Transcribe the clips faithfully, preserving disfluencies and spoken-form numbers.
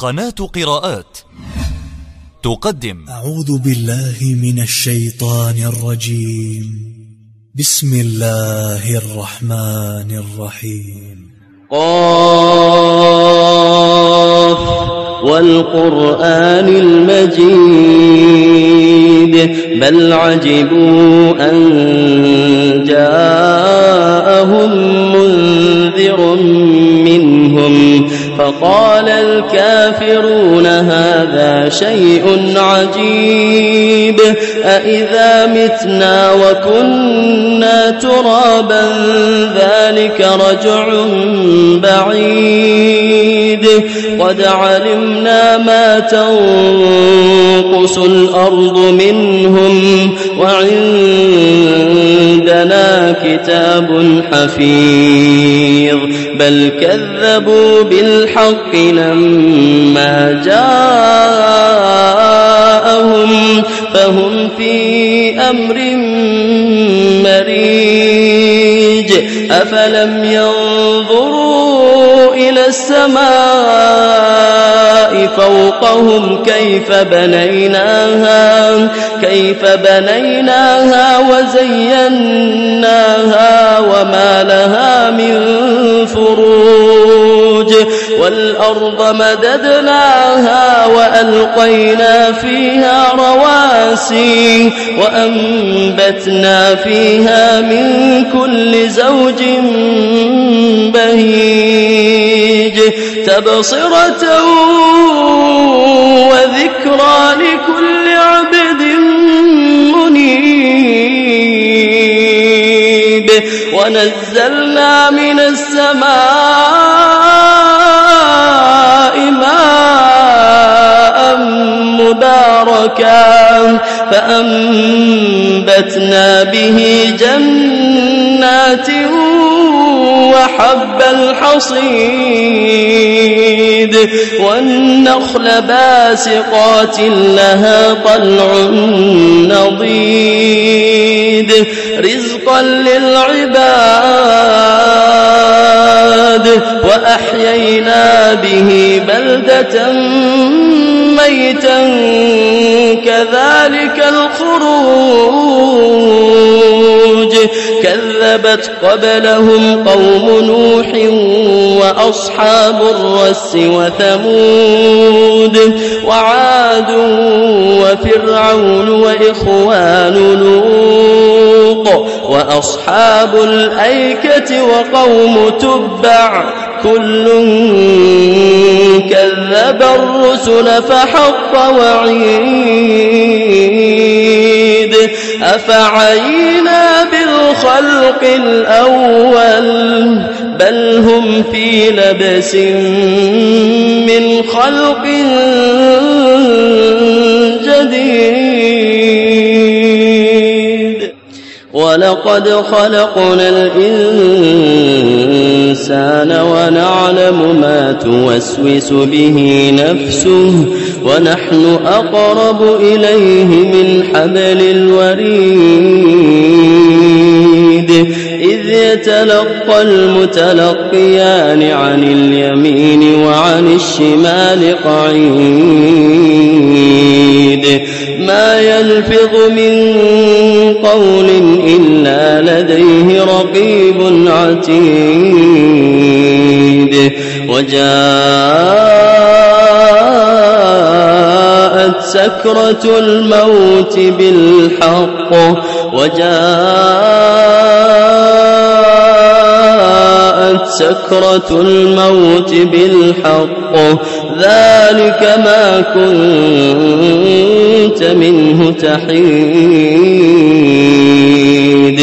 قناة قراءات تقدم أعوذ بالله من الشيطان الرجيم. بسم الله الرحمن الرحيم. قاف والقرآن المجيد بل عجبوا أن جاءهم منذر منهم فقال الكافرون هذا شيء عجيب أإذا متنا وكنا ترابا ذلك رجع بعيد قد علمنا ما تنقص الأرض منهم وعندنا كتاب حفيظ بل كذبوا بالحق لما جاءهم فهم في أمر مريج أفلم ينظروا إلى السماء فوقهم كيف بنيناها كيف بنيناها وزيناها وما لها من فروج والأرض مددناها وألقينا فيها رواسي وأنبتنا فيها من كل زوج بهيج تبصرة وذكرى لكل عبد منيب ونزلنا من السماء ماء مباركا فأنبتنا به جنات وحب الحصيد والنخل باسقات لها طلع نضيد رزقا للعباد وأحيينا به بلدة ميتا كذلك الخروج كذبت قبلهم قوم نوح وأصحاب الرس وثمود وعاد وفرعون وإخوان لوط وأصحاب الأيكة وقوم تبع كل كذب الرسل فحق وعيد أفعينا بالخلق الأول بل هم في لبس من خلق جديد ولقد خلقنا الإنسان ونعلم ما توسوس به نفسه ونحن أقرب إليه من حبل الوريد إذ يتلقى المتلقيان عن اليمين وعن الشمال قعيد ما يلفظ من قول إلا لديه رقيب عتيد وجاءت سكرة الموت بالحق وجاءت سكرة الموت بالحق ذلك ما كنت منه تحيد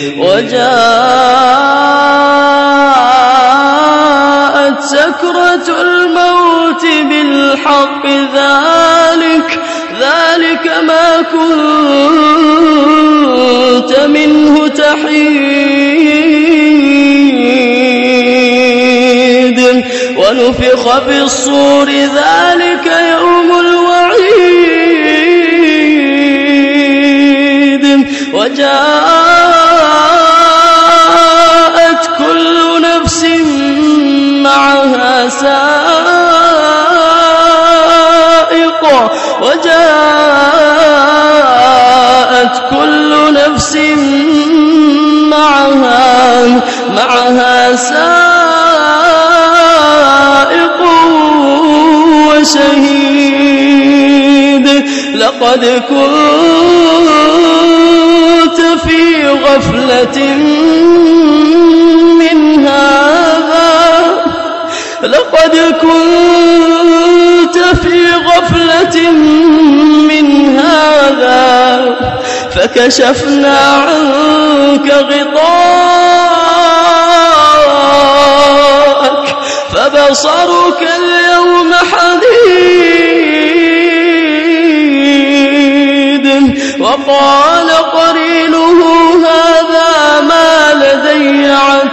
وجاءت سكرة الموت بالحق ذلك ذلك ما كنت منه تحيد ونفخ في الصور ذلك يوم الوعيد وجاءت كل نفس معها سائق وجاءت كل نفس معها معها سائق وشهيد لقد كنت في غفلة من هذا لقد كنت في غفلة من هذا فكشفنا عنك غطاءك فبصرك اليوم حديد وقال قرينه هذا ما لدي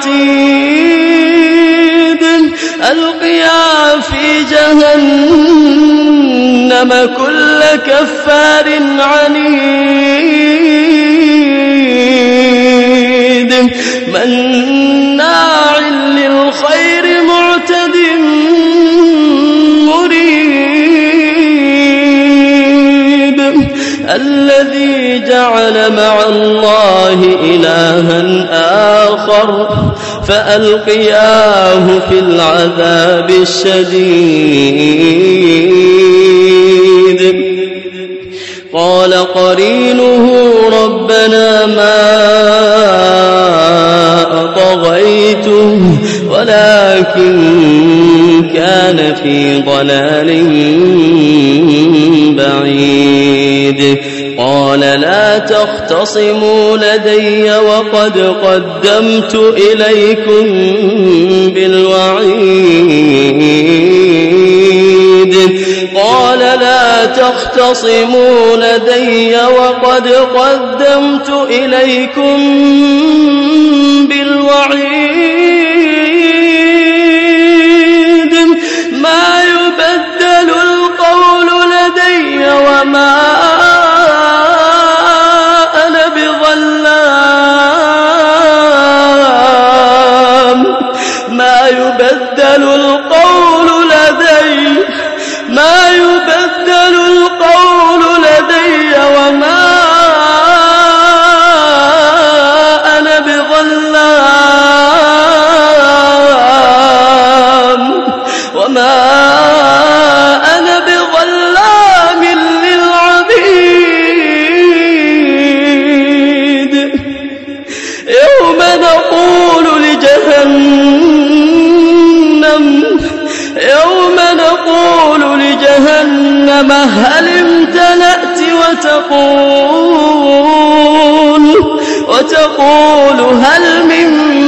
عتيد ألقيا في جهنم كل كفار عنيد مناع للخير معتد مريب الذي جعل مع الله إلها آخر فألقياه في العذاب الشديد قال قرينه ربنا ما أطغيته ولكن كان في ضلال بعيد قال لا تختصموا لدي وقد قدمت إليكم بالوعيد قال لا تختصموا لدي وقد قدمت إليكم بالوعيد ما يبدل القول لدي وما أنا بظلام ما يبدل القول لدي ما يبدل القول لدي وما أنا بظلام وما أنا بظلام للعبيد يوم نقول لجهنم يوم نقول لجهنم هل امتلأت وتقول وتقول هل من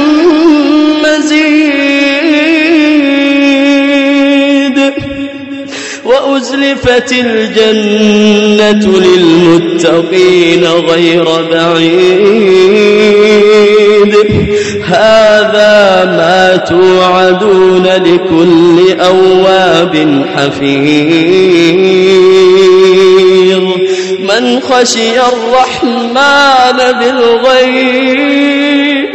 مزيد وأزلفت الجنة للمتقين غير بعيد هذا ما توعدون لكل أواب حفيظ من خشي الرحمن بالغيب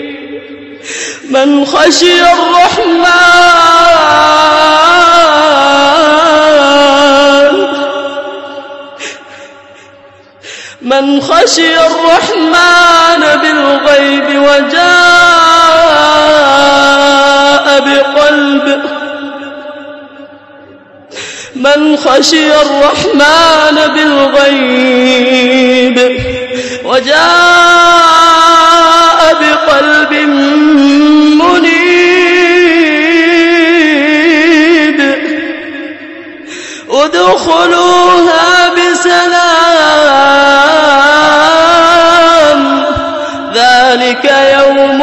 من خشي الرحمن من خشي الرحمن بالغيب وجاء بقلب من خشي الرحمن بالغيب وجاء بقلب منيب ادخلوها بسلام ذلك يوم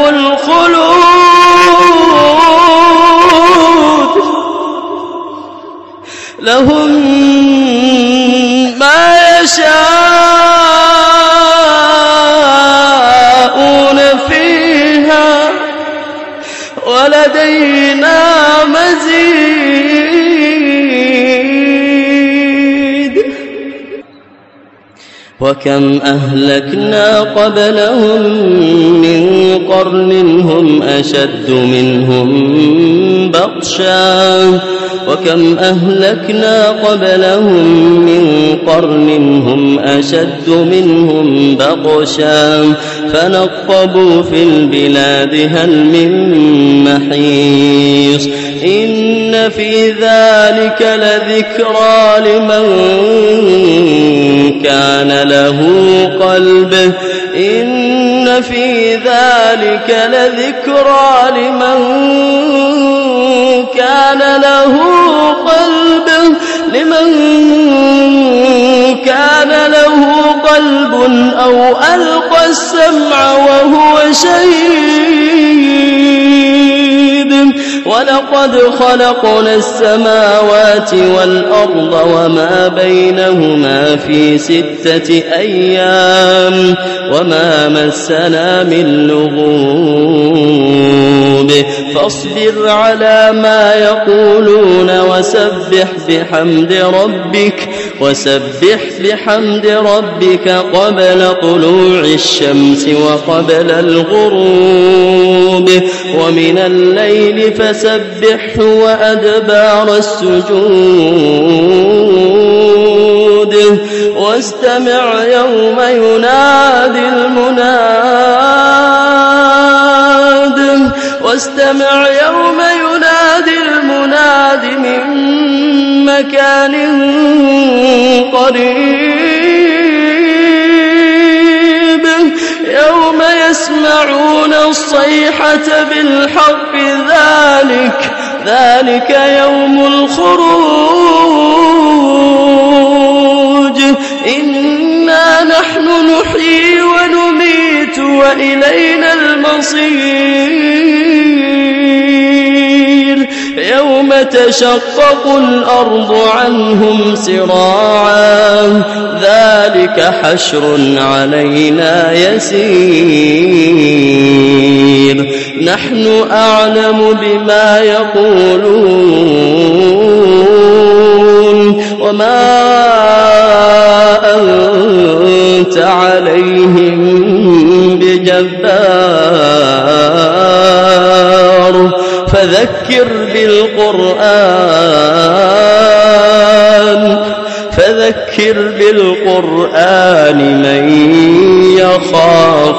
الخلود لهم ما يشاءون فيها ولدينا مزيد وكم أهلكنا قبلهم من قرن هم أشد منهم بطشا وكم أهلكنا قبلهم من قرن هم أشد منهم بطشا فنقبوا في البلاد هل من محيص إن في ذلك لذكرى لمن كان له قلب إن في ذلك لذكرى لمن كان له قلب لمن كان له قلب أو ألقى السمع وهو شهيد ولقد خلقنا السماوات والأرض وما بينهما في ستة أيام وما مسنا من لغوب فاصبر على ما يقولون وسبح بحمد ربك وسبح بحمد ربك قبل طلوع الشمس وقبل الغروب ومن الليل فسبحه وأدبار السجود واستمع يوم ينادي المناد واستمع يوم ينادي المناد من مكان قريب يوم يسمعون الصيحة بالحق ذلك ذلك يوم الخروج إنا نحن نحيي ونميت وإلينا المصير يوم تشقق الأرض عنهم سراعا ذلك حشر علينا يسير نحن أعلم بما يقولون وما أنت عليهم بجبار فذكر بالقرآن فذكر بالقرآن من يخاف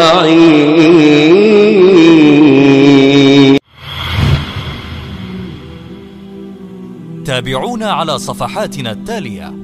وعيد. تابعونا على صفحاتنا التالية.